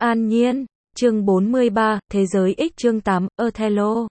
An Nhiên, chương 43, Thế giới X chương 8, Othello.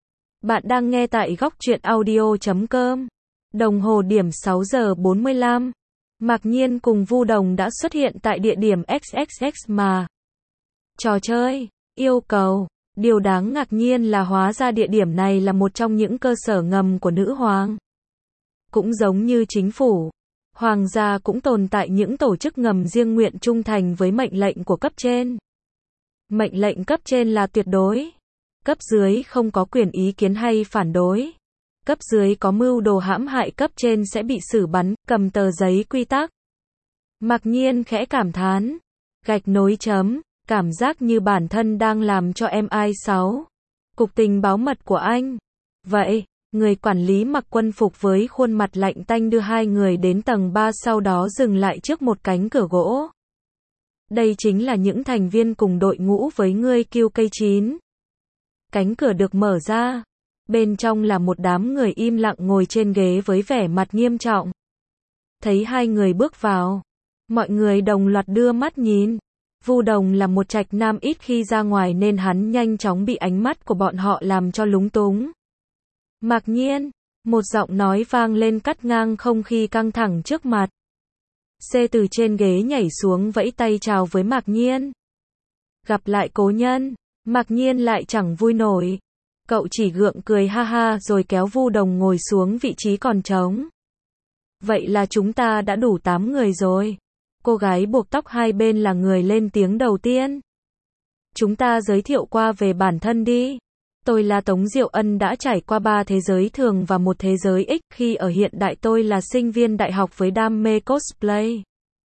Bạn đang nghe tại góc truyện audio.com. Đồng hồ điểm 6 giờ 45. Mạc Nhiên cùng Vu Đồng đã xuất hiện tại địa điểm XXX mà trò chơi yêu cầu. Điều đáng ngạc nhiên là hóa ra địa điểm này là một trong những cơ sở ngầm của nữ hoàng. Cũng giống như chính phủ, hoàng gia cũng tồn tại những tổ chức ngầm riêng nguyện trung thành với mệnh lệnh của cấp trên. Mệnh lệnh cấp trên là tuyệt đối. Cấp dưới không có quyền ý kiến hay phản đối. Cấp dưới có mưu đồ hãm hại cấp trên sẽ bị xử bắn, cầm tờ giấy quy tắc. Mạc Nhiên khẽ cảm thán. Gạch nối chấm, cảm giác như bản thân đang làm cho MI6. Cục tình báo mật của anh. Vậy, người quản lý mặc quân phục với khuôn mặt lạnh tanh đưa hai người đến tầng 3 sau đó dừng lại trước một cánh cửa gỗ. Đây chính là những thành viên cùng đội ngũ với ngươi QK9. Cánh cửa được mở ra. Bên trong là một đám người im lặng ngồi trên ghế với vẻ mặt nghiêm trọng. Thấy hai người bước vào, mọi người đồng loạt đưa mắt nhìn. Vu Đồng là một trạch nam ít khi ra ngoài nên hắn nhanh chóng bị ánh mắt của bọn họ làm cho lúng túng. Mạc Nhiên, một giọng nói vang lên cắt ngang không khí căng thẳng trước mặt. C từ trên ghế nhảy xuống vẫy tay chào với Mạc Nhiên. Gặp lại cố nhân, Mạc Nhiên lại chẳng vui nổi. Cậu chỉ gượng cười ha ha rồi kéo Vu Đồng ngồi xuống vị trí còn trống. Vậy là chúng ta đã đủ 8 người rồi. Cô gái buộc tóc hai bên là người lên tiếng đầu tiên. Chúng ta giới thiệu qua về bản thân đi. Tôi là Tống Diệu Ân đã trải qua 3 thế giới thường và một thế giới X. Khi ở hiện đại tôi là sinh viên đại học với đam mê cosplay.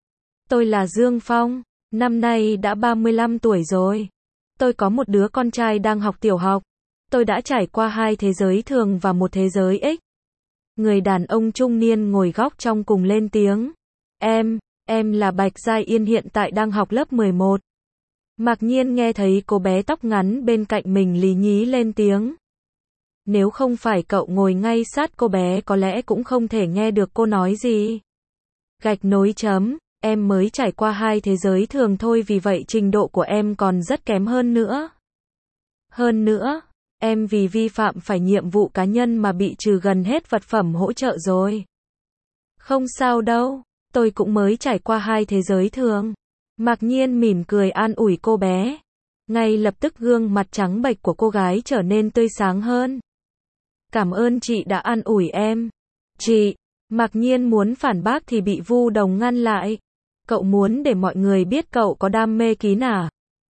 Tôi là Dương Phong, năm nay đã 35 tuổi rồi. Tôi có một đứa con trai đang học tiểu học. Tôi đã trải qua 2 thế giới thường và một thế giới X. Người đàn ông trung niên ngồi góc trong cùng lên tiếng. Em là Bạch Giai Yên hiện tại đang học lớp 11. Mạc Nhiên nghe thấy cô bé tóc ngắn bên cạnh mình lí nhí lên tiếng. Nếu không phải cậu ngồi ngay sát cô bé có lẽ cũng không thể nghe được cô nói gì. Gạch nối chấm, em mới trải qua 2 thế giới thường thôi vì vậy trình độ của em còn rất kém hơn nữa. Hơn nữa, em vì vi phạm phải nhiệm vụ cá nhân mà bị trừ gần hết vật phẩm hỗ trợ rồi. Không sao đâu, tôi cũng mới trải qua 2 thế giới thường. Mạc Nhiên mỉm cười an ủi cô bé. Ngay lập tức gương mặt trắng bệch của cô gái trở nên tươi sáng hơn. Cảm ơn chị đã an ủi em. Chị, Mạc Nhiên muốn phản bác thì bị Vu Đồng ngăn lại. Cậu muốn để mọi người biết cậu có đam mê kín à?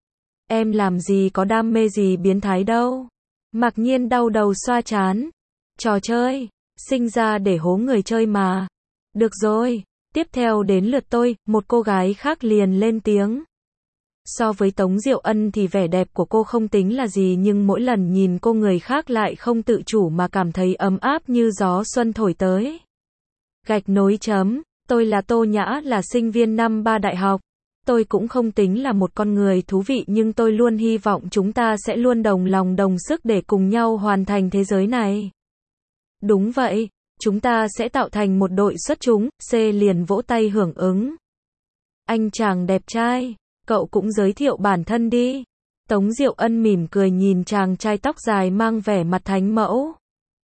Em làm gì có đam mê gì biến thái đâu. Mạc Nhiên đau đầu xoa trán. Trò chơi, sinh ra để hố người chơi mà. Được rồi. Tiếp theo đến lượt tôi, một cô gái khác liền lên tiếng. So với Tống Diệu Ân thì vẻ đẹp của cô không tính là gì nhưng mỗi lần nhìn cô người khác lại không tự chủ mà cảm thấy ấm áp như gió xuân thổi tới. Gạch nối chấm, tôi là Tô Nhã là sinh viên năm 3 đại học. Tôi cũng không tính là một con người thú vị nhưng tôi luôn hy vọng chúng ta sẽ luôn đồng lòng đồng sức để cùng nhau hoàn thành thế giới này. Đúng vậy. Chúng ta sẽ tạo thành một đội xuất chúng, C liền vỗ tay hưởng ứng. Anh chàng đẹp trai, cậu cũng giới thiệu bản thân đi. Tống Diệu Ân mỉm cười nhìn chàng trai tóc dài mang vẻ mặt thánh mẫu.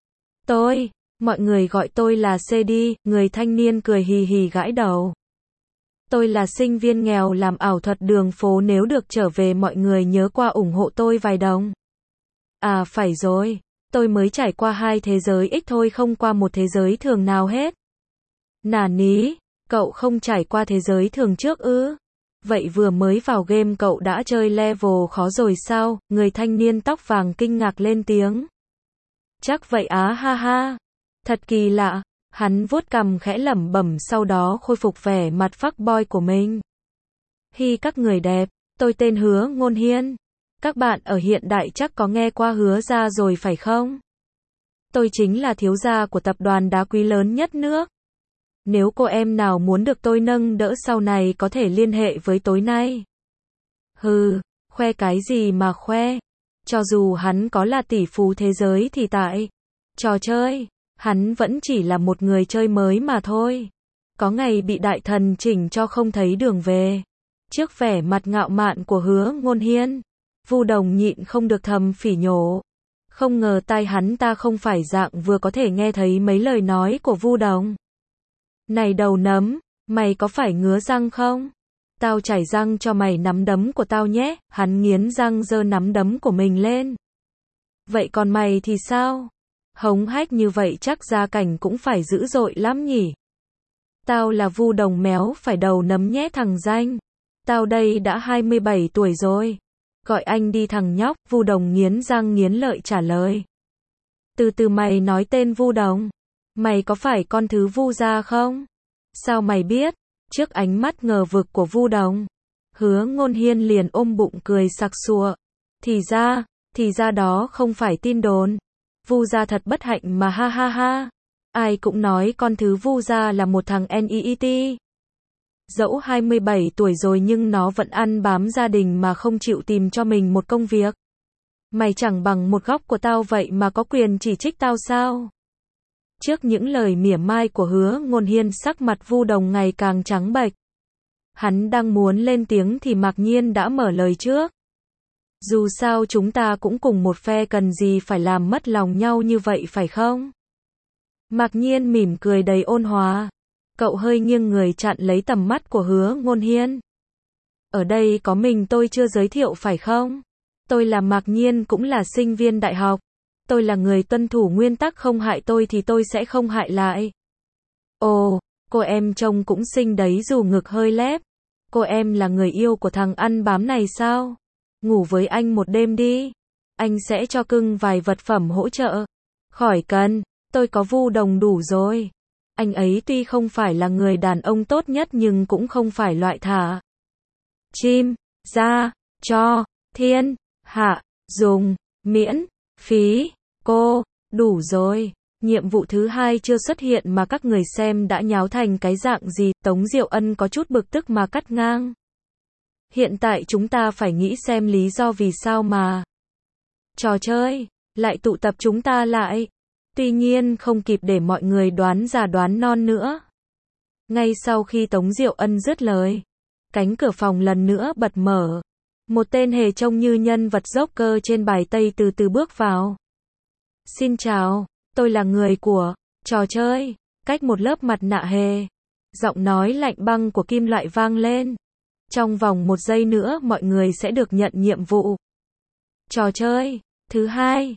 Mọi người gọi tôi là C đi, người thanh niên cười hì hì gãi đầu. Tôi là sinh viên nghèo làm ảo thuật đường phố nếu được trở về mọi người nhớ qua ủng hộ tôi vài đồng. À phải rồi. Tôi mới trải qua 2 thế giới X thôi không qua một thế giới thường nào hết. Nà ní, cậu không trải qua thế giới thường trước ư? Vậy vừa mới vào game cậu đã chơi level khó rồi sao? Người thanh niên tóc vàng kinh ngạc lên tiếng. Chắc vậy á ha ha. Thật kỳ lạ. Hắn vuốt cằm khẽ lẩm bẩm sau đó khôi phục vẻ mặt fuckboy của mình. Hi các người đẹp, tôi tên Hứa Ngôn Hiên. Các bạn ở hiện đại chắc có nghe qua Hứa gia rồi phải không? Tôi chính là thiếu gia của tập đoàn đá quý lớn nhất nước. Nếu cô em nào muốn được tôi nâng đỡ sau này có thể liên hệ với tối nay. Hừ, khoe cái gì mà khoe? Cho dù hắn có là tỷ phú thế giới thì tại trò chơi, hắn vẫn chỉ là một người chơi mới mà thôi. Có ngày bị đại thần chỉnh cho không thấy đường về. Trước vẻ mặt ngạo mạn của Hứa Ngôn Hiên, Vu Đồng nhịn không được thầm phỉ nhổ. Không ngờ tai hắn ta không phải dạng vừa có thể nghe thấy mấy lời nói của Vu Đồng. Này đầu nấm, mày có phải ngứa răng không? Tao chảy răng cho mày nắm đấm của tao nhé. Hắn nghiến răng giơ nắm đấm của mình lên. Vậy còn mày thì sao? Hống hách như vậy chắc gia cảnh cũng phải dữ dội lắm nhỉ? Tao là Vu Đồng méo phải đầu nấm nhé thằng danh. Tao đây đã 27 tuổi rồi. Gọi anh đi thằng nhóc. Vu Đồng nghiến răng nghiến lợi trả lời. Từ từ, mày nói tên Vu Đồng. Mày có phải con thứ Vu gia không? Sao mày biết? Trước ánh mắt ngờ vực của Vu Đồng, Hứa Ngôn Hiên liền ôm bụng cười sặc sụa. Thì ra đó không phải tin đồn. Vu gia thật bất hạnh mà, ha ha ha. Ai cũng nói con thứ Vu gia là một thằng NEET. Dẫu 27 tuổi rồi nhưng nó vẫn ăn bám gia đình mà không chịu tìm cho mình một công việc. Mày chẳng bằng một góc của tao vậy mà có quyền chỉ trích tao sao? Trước những lời mỉa mai của Hứa Ngôn Hiên, sắc mặt Vu Đồng ngày càng trắng bệch. Hắn đang muốn lên tiếng thì Mạc Nhiên đã mở lời trước. Dù sao chúng ta cũng cùng một phe, cần gì phải làm mất lòng nhau như vậy phải không? Mạc Nhiên mỉm cười đầy ôn hòa. Cậu hơi nghiêng người chặn lấy tầm mắt của Hứa Ngôn Hiên. Ở đây có mình tôi chưa giới thiệu phải không? Tôi là Mạc Nhiên, cũng là sinh viên đại học. Tôi là người tuân thủ nguyên tắc, không hại tôi thì tôi sẽ không hại lại. Ồ, cô em trông cũng xinh đấy dù ngực hơi lép. Cô em là người yêu của thằng ăn bám này sao? Ngủ với anh một đêm đi. Anh sẽ cho cưng vài vật phẩm hỗ trợ. Khỏi cần, tôi có Vu Đồng đủ rồi. Anh ấy tuy không phải là người đàn ông tốt nhất nhưng cũng không phải loại thả chim ra cho thiên hạ dùng miễn phí. Cô, đủ rồi. Nhiệm vụ thứ hai chưa xuất hiện mà các người xem đã nháo thành cái dạng gì? Tống Diệu Ân có chút bực tức mà cắt ngang. Hiện tại chúng ta phải nghĩ xem lý do vì sao mà trò chơi lại tụ tập chúng ta lại. Tuy nhiên không kịp để mọi người đoán già đoán non nữa. Ngay sau khi Tống Diệu Ân dứt lời, cánh cửa phòng lần nữa bật mở. Một tên hề trông như nhân vật Joker trên bài Tây từ từ bước vào. Xin chào, tôi là người của trò chơi. Cách một lớp mặt nạ hề, giọng nói lạnh băng của kim loại vang lên. Trong vòng 1 giây nữa mọi người sẽ được nhận nhiệm vụ. Trò chơi thứ hai.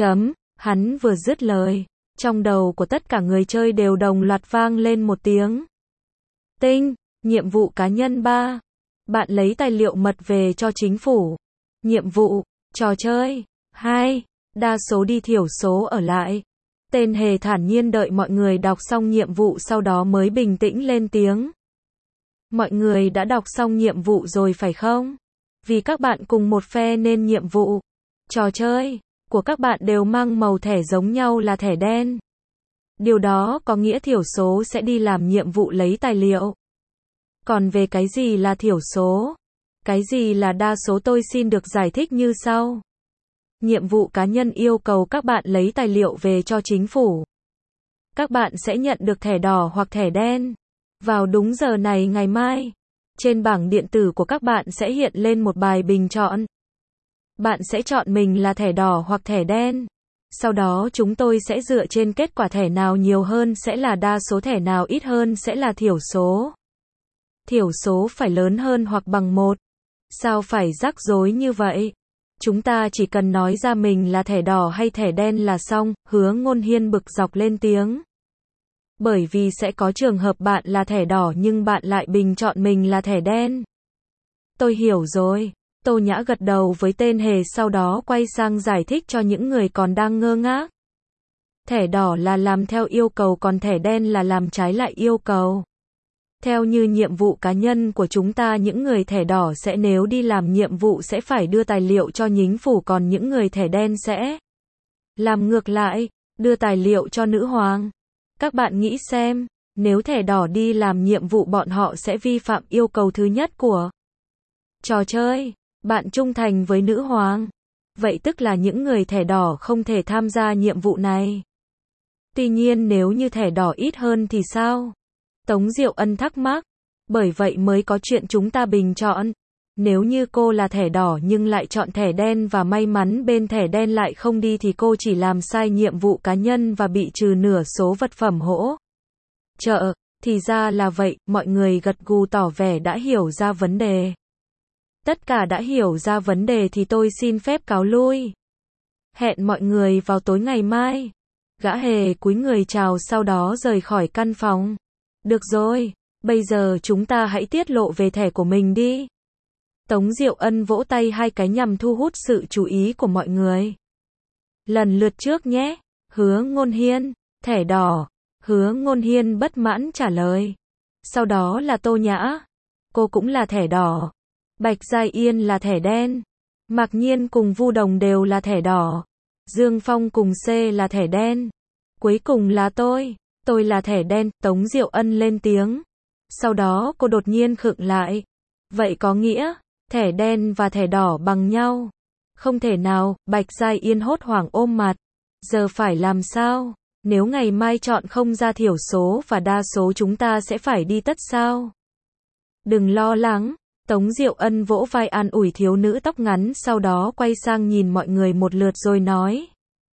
Hắn vừa dứt lời, trong đầu của tất cả người chơi đều đồng loạt vang lên một tiếng. Tinh, nhiệm vụ cá nhân 3. Bạn lấy tài liệu mật về cho chính phủ. Nhiệm vụ, trò chơi 2. Đa số đi thiểu số ở lại. Tên hề thản nhiên đợi mọi người đọc xong nhiệm vụ sau đó mới bình tĩnh lên tiếng. Mọi người đã đọc xong nhiệm vụ rồi phải không? Vì các bạn cùng một phe nên nhiệm vụ, trò chơi của các bạn đều mang màu thẻ giống nhau là thẻ đen. Điều đó có nghĩa thiểu số sẽ đi làm nhiệm vụ lấy tài liệu. Còn về cái gì là thiểu số, cái gì là đa số tôi xin được giải thích như sau. Nhiệm vụ cá nhân yêu cầu các bạn lấy tài liệu về cho chính phủ. Các bạn sẽ nhận được thẻ đỏ hoặc thẻ đen. Vào đúng giờ này ngày mai, trên bảng điện tử của các bạn sẽ hiện lên một bài bình chọn. Bạn sẽ chọn mình là thẻ đỏ hoặc thẻ đen. Sau đó chúng tôi sẽ dựa trên kết quả thẻ nào nhiều hơn sẽ là đa số, thẻ nào ít hơn sẽ là thiểu số. Thiểu số phải lớn hơn hoặc bằng 1. Sao phải rắc rối như vậy? Chúng ta chỉ cần nói ra mình là thẻ đỏ hay thẻ đen là xong. Hứa Ngôn Hiên bực dọc lên tiếng. Bởi vì sẽ có trường hợp bạn là thẻ đỏ nhưng bạn lại bình chọn mình là thẻ đen. Tôi hiểu rồi. Tô Nhã gật đầu với tên hề sau đó quay sang giải thích cho những người còn đang ngơ ngác. Thẻ đỏ là làm theo yêu cầu còn thẻ đen là làm trái lại yêu cầu. Theo như nhiệm vụ cá nhân của chúng ta, những người thẻ đỏ sẽ nếu đi làm nhiệm vụ sẽ phải đưa tài liệu cho chính phủ, còn những người thẻ đen sẽ làm ngược lại, đưa tài liệu cho nữ hoàng. Các bạn nghĩ xem, nếu thẻ đỏ đi làm nhiệm vụ bọn họ sẽ vi phạm yêu cầu thứ nhất của trò chơi, bạn trung thành với nữ hoàng. Vậy tức là những người thẻ đỏ không thể tham gia nhiệm vụ này. Tuy nhiên nếu như thẻ đỏ ít hơn thì sao? Tống Diệu Ân thắc mắc. Bởi vậy mới có chuyện chúng ta bình chọn. Nếu như cô là thẻ đỏ nhưng lại chọn thẻ đen và may mắn bên thẻ đen lại không đi thì cô chỉ làm sai nhiệm vụ cá nhân và bị trừ nửa số vật phẩm hỗ trợ. Thì ra là vậy, mọi người gật gù tỏ vẻ đã hiểu ra vấn đề. Tất cả đã hiểu ra vấn đề thì tôi xin phép cáo lui. Hẹn mọi người vào tối ngày mai. Gã hề cúi người chào sau đó rời khỏi căn phòng. Được rồi, bây giờ chúng ta hãy tiết lộ về thẻ của mình đi. Tống Diệu Ân vỗ tay hai cái nhằm thu hút sự chú ý của mọi người. Lần lượt trước nhé. Hứa Ngôn Hiên, thẻ đỏ. Hứa Ngôn Hiên bất mãn trả lời. Sau đó là Tô Nhã. Cô cũng là thẻ đỏ. Bạch Giai Yên là thẻ đen. Mạc Nhiên cùng Vu Đồng đều là thẻ đỏ. Dương Phong cùng C là thẻ đen. Cuối cùng là tôi là thẻ đen, Tống Diệu Ân lên tiếng. Sau đó cô đột nhiên khựng lại. Vậy có nghĩa, thẻ đen và thẻ đỏ bằng nhau? Không thể nào, Bạch Giai Yên hốt hoảng ôm mặt. Giờ phải làm sao? Nếu ngày mai chọn không ra thiểu số và đa số chúng ta sẽ phải đi tất sao? Đừng lo lắng. Tống Diệu Ân vỗ vai an ủi thiếu nữ tóc ngắn sau đó quay sang nhìn mọi người một lượt rồi nói.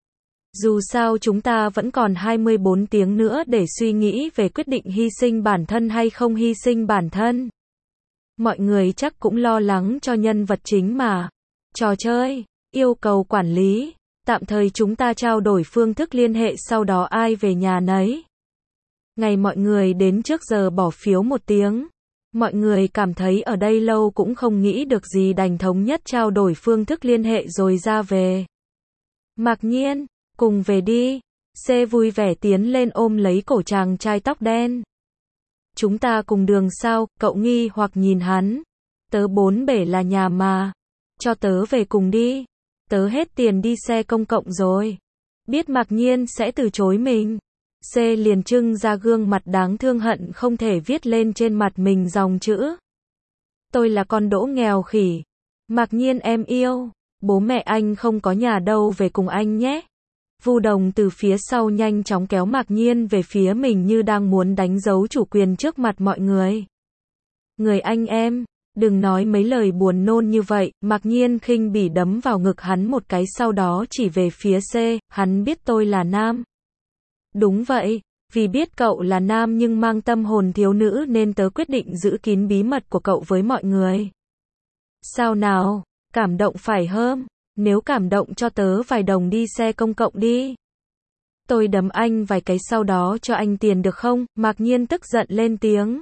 Dù sao chúng ta vẫn còn 24 tiếng nữa để suy nghĩ về quyết định hy sinh bản thân hay không hy sinh bản thân. Mọi người chắc cũng lo lắng cho nhân vật chính mà. Trò chơi, yêu cầu quản lý, tạm thời chúng ta trao đổi phương thức liên hệ sau đó ai về nhà nấy. Ngày mọi người đến trước giờ bỏ phiếu 1 tiếng. Mọi người cảm thấy ở đây lâu cũng không nghĩ được gì đành thống nhất trao đổi phương thức liên hệ rồi ra về. Mạc Nhiên, cùng về đi. C vui vẻ tiến lên ôm lấy cổ chàng trai tóc đen. Chúng ta cùng đường sao? Cậu nghi hoặc nhìn hắn. Tớ 4 bể là nhà mà. Cho tớ về cùng đi. Tớ hết tiền đi xe công cộng rồi. Biết Mạc Nhiên sẽ từ chối mình. C liền trưng ra gương mặt đáng thương hận không thể viết lên trên mặt mình dòng chữ. Tôi là con đỗ nghèo khỉ. Mạc Nhiên em yêu. Bố mẹ anh không có nhà đâu về cùng anh nhé. Vu Đồng từ phía sau nhanh chóng kéo Mạc Nhiên về phía mình như đang muốn đánh dấu chủ quyền trước mặt mọi người. Người anh em, đừng nói mấy lời buồn nôn như vậy. Mạc Nhiên khinh bỉ đấm vào ngực hắn một cái sau đó chỉ về phía C, hắn biết tôi là nam. Đúng vậy, vì biết cậu là nam nhưng mang tâm hồn thiếu nữ nên tớ quyết định giữ kín bí mật của cậu với mọi người. Sao nào, cảm động phải không? Nếu cảm động cho tớ vài đồng đi xe công cộng đi. Tôi đấm anh vài cái sau đó cho anh tiền được không? Mạc Nhiên tức giận lên tiếng.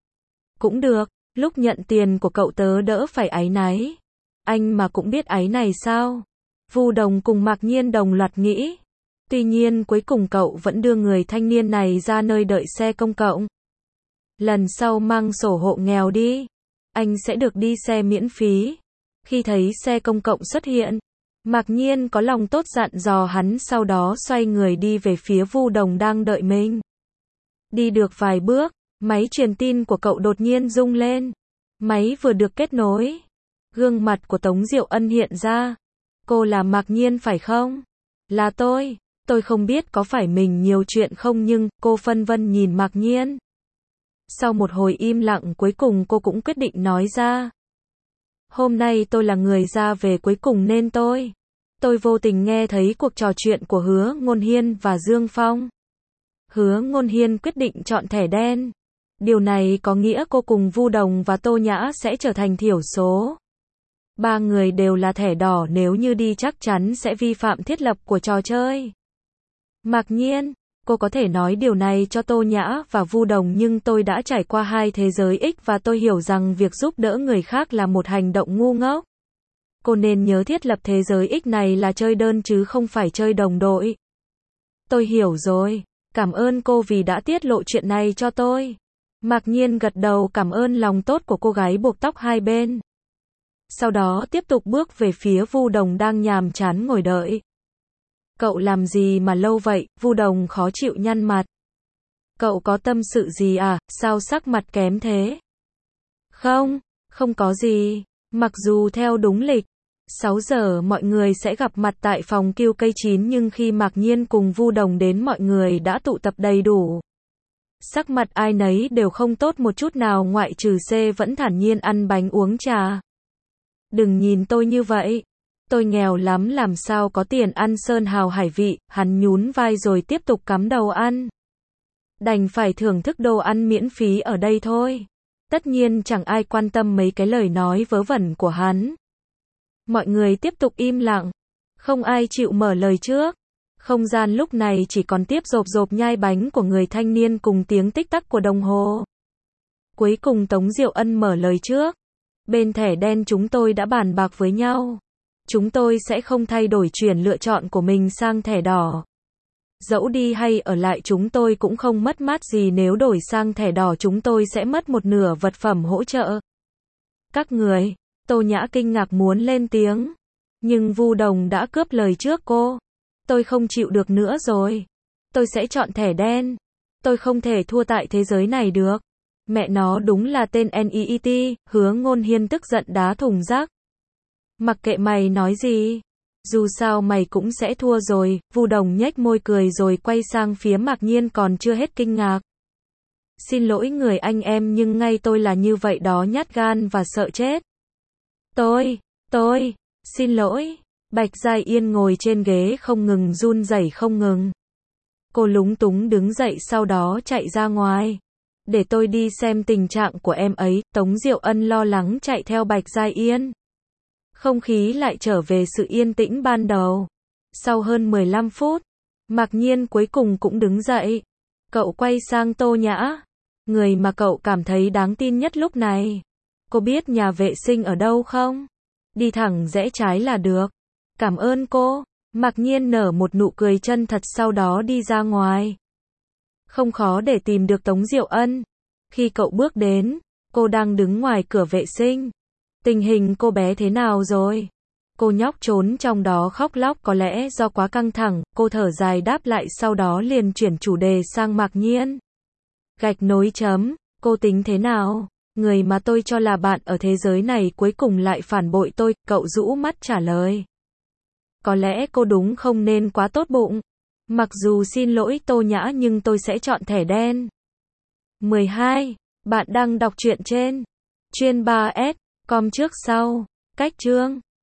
Cũng được, lúc nhận tiền của cậu tớ đỡ phải áy náy. Anh mà cũng biết áy này sao? Vu Đồng cùng Mạc Nhiên đồng loạt nghĩ. Tuy nhiên cuối cùng cậu vẫn đưa người thanh niên này ra nơi đợi xe công cộng. Lần sau mang sổ hộ nghèo đi. Anh sẽ được đi xe miễn phí. Khi thấy xe công cộng xuất hiện, Mạc Nhiên có lòng tốt dặn dò hắn sau đó xoay người đi về phía Vu Đồng đang đợi mình. Đi được vài bước, máy truyền tin của cậu đột nhiên rung lên. Máy vừa được kết nối. Gương mặt của Tống Diệu Ân hiện ra. Cô là Mạc Nhiên phải không? Là tôi không biết có phải mình nhiều chuyện không nhưng, cô phân vân nhìn Mạc Nhiên. Sau một hồi im lặng cuối cùng cô cũng quyết định nói ra. Hôm nay tôi là người ra về cuối cùng nên tôi vô tình nghe thấy cuộc trò chuyện của Hứa Ngôn Hiên và Dương Phong. Hứa Ngôn Hiên quyết định chọn thẻ đen. Điều này có nghĩa cô cùng Vu Đồng và Tô Nhã sẽ trở thành thiểu số. 3 người đều là thẻ đỏ nếu như đi chắc chắn sẽ vi phạm thiết lập của trò chơi. Mạc Nhiên, cô có thể nói điều này cho Tô Nhã và Vu Đồng nhưng tôi đã trải qua 2 thế giới X và tôi hiểu rằng việc giúp đỡ người khác là một hành động ngu ngốc. Cô nên nhớ thiết lập thế giới X này là chơi đơn chứ không phải chơi đồng đội. Tôi hiểu rồi, cảm ơn cô vì đã tiết lộ chuyện này cho tôi. Mạc Nhiên gật đầu cảm ơn lòng tốt của cô gái buộc tóc hai bên. Sau đó tiếp tục bước về phía Vu Đồng đang nhàm chán ngồi đợi. Cậu làm gì mà lâu vậy? Vu Đồng khó chịu nhăn mặt. Cậu có tâm sự gì à? Sao sắc mặt kém thế? Không có gì. Mặc dù theo đúng lịch, 6 giờ mọi người sẽ gặp mặt tại phòng QK9 nhưng khi Mạc Nhiên cùng Vu Đồng đến mọi người đã tụ tập đầy đủ. Sắc mặt ai nấy đều không tốt một chút nào, ngoại trừ C vẫn thản nhiên ăn bánh uống trà. Đừng nhìn tôi như vậy. Tôi nghèo lắm, làm sao có tiền ăn sơn hào hải vị. Hắn nhún vai rồi tiếp tục cắm đầu ăn. Đành phải thưởng thức đồ ăn miễn phí ở đây thôi. Tất nhiên chẳng ai quan tâm mấy cái lời nói vớ vẩn của hắn. Mọi người tiếp tục im lặng. Không ai chịu mở lời trước. Không gian lúc này chỉ còn tiếp rộp rộp nhai bánh của người thanh niên cùng tiếng tích tắc của đồng hồ. Cuối cùng Tống Diệu Ân mở lời trước. Bên thẻ đen chúng tôi đã bàn bạc với nhau. Chúng tôi sẽ không thay đổi chuyển lựa chọn của mình sang thẻ đỏ. Dẫu đi hay ở lại chúng tôi cũng không mất mát gì, nếu đổi sang thẻ đỏ chúng tôi sẽ mất một nửa vật phẩm hỗ trợ. Các người, Tô Nhã kinh ngạc muốn lên tiếng. Nhưng Vu Đồng đã cướp lời trước cô. Tôi không chịu được nữa rồi. Tôi sẽ chọn thẻ đen. Tôi không thể thua tại thế giới này được. Mẹ nó đúng là tên NEET, Hứa Ngôn Hiên tức giận đá thùng rác. Mặc kệ mày nói gì. Dù sao mày cũng sẽ thua rồi. Vu Đồng nhếch môi cười rồi quay sang phía Mạc Nhiên còn chưa hết kinh ngạc. Xin lỗi người anh em, nhưng ngay tôi là như vậy đó, nhát gan và sợ chết. Tôi, xin lỗi. Bạch Giai Yên ngồi trên ghế không ngừng run rẩy không ngừng. Cô lúng túng đứng dậy sau đó chạy ra ngoài. Để tôi đi xem tình trạng của em ấy. Tống Diệu Ân lo lắng chạy theo Bạch Giai Yên. Không khí lại trở về sự yên tĩnh ban đầu. Sau hơn 15 phút, Mạc Nhiên cuối cùng cũng đứng dậy. Cậu quay sang Tô Nhã. Người mà cậu cảm thấy đáng tin nhất lúc này. Cô biết nhà vệ sinh ở đâu không? Đi thẳng rẽ trái là được. Cảm ơn cô. Mạc Nhiên nở một nụ cười chân thật sau đó đi ra ngoài. Không khó để tìm được Tống Diệu Ân. Khi cậu bước đến, cô đang đứng ngoài cửa vệ sinh. Tình hình cô bé thế nào rồi? Cô nhóc trốn trong đó khóc lóc, có lẽ do quá căng thẳng. Cô thở dài đáp lại sau đó liền chuyển chủ đề sang Mạc Nhiên. Gạch nối chấm, cô tính thế nào? Người mà tôi cho là bạn ở thế giới này cuối cùng lại phản bội tôi. Cậu rũ mắt trả lời. Có lẽ cô đúng không nên quá tốt bụng. Mặc dù xin lỗi Tô Nhã nhưng tôi sẽ chọn thẻ đen. 12. Bạn đang đọc truyện trên Chuyên 3S, com trước sau. Cách chương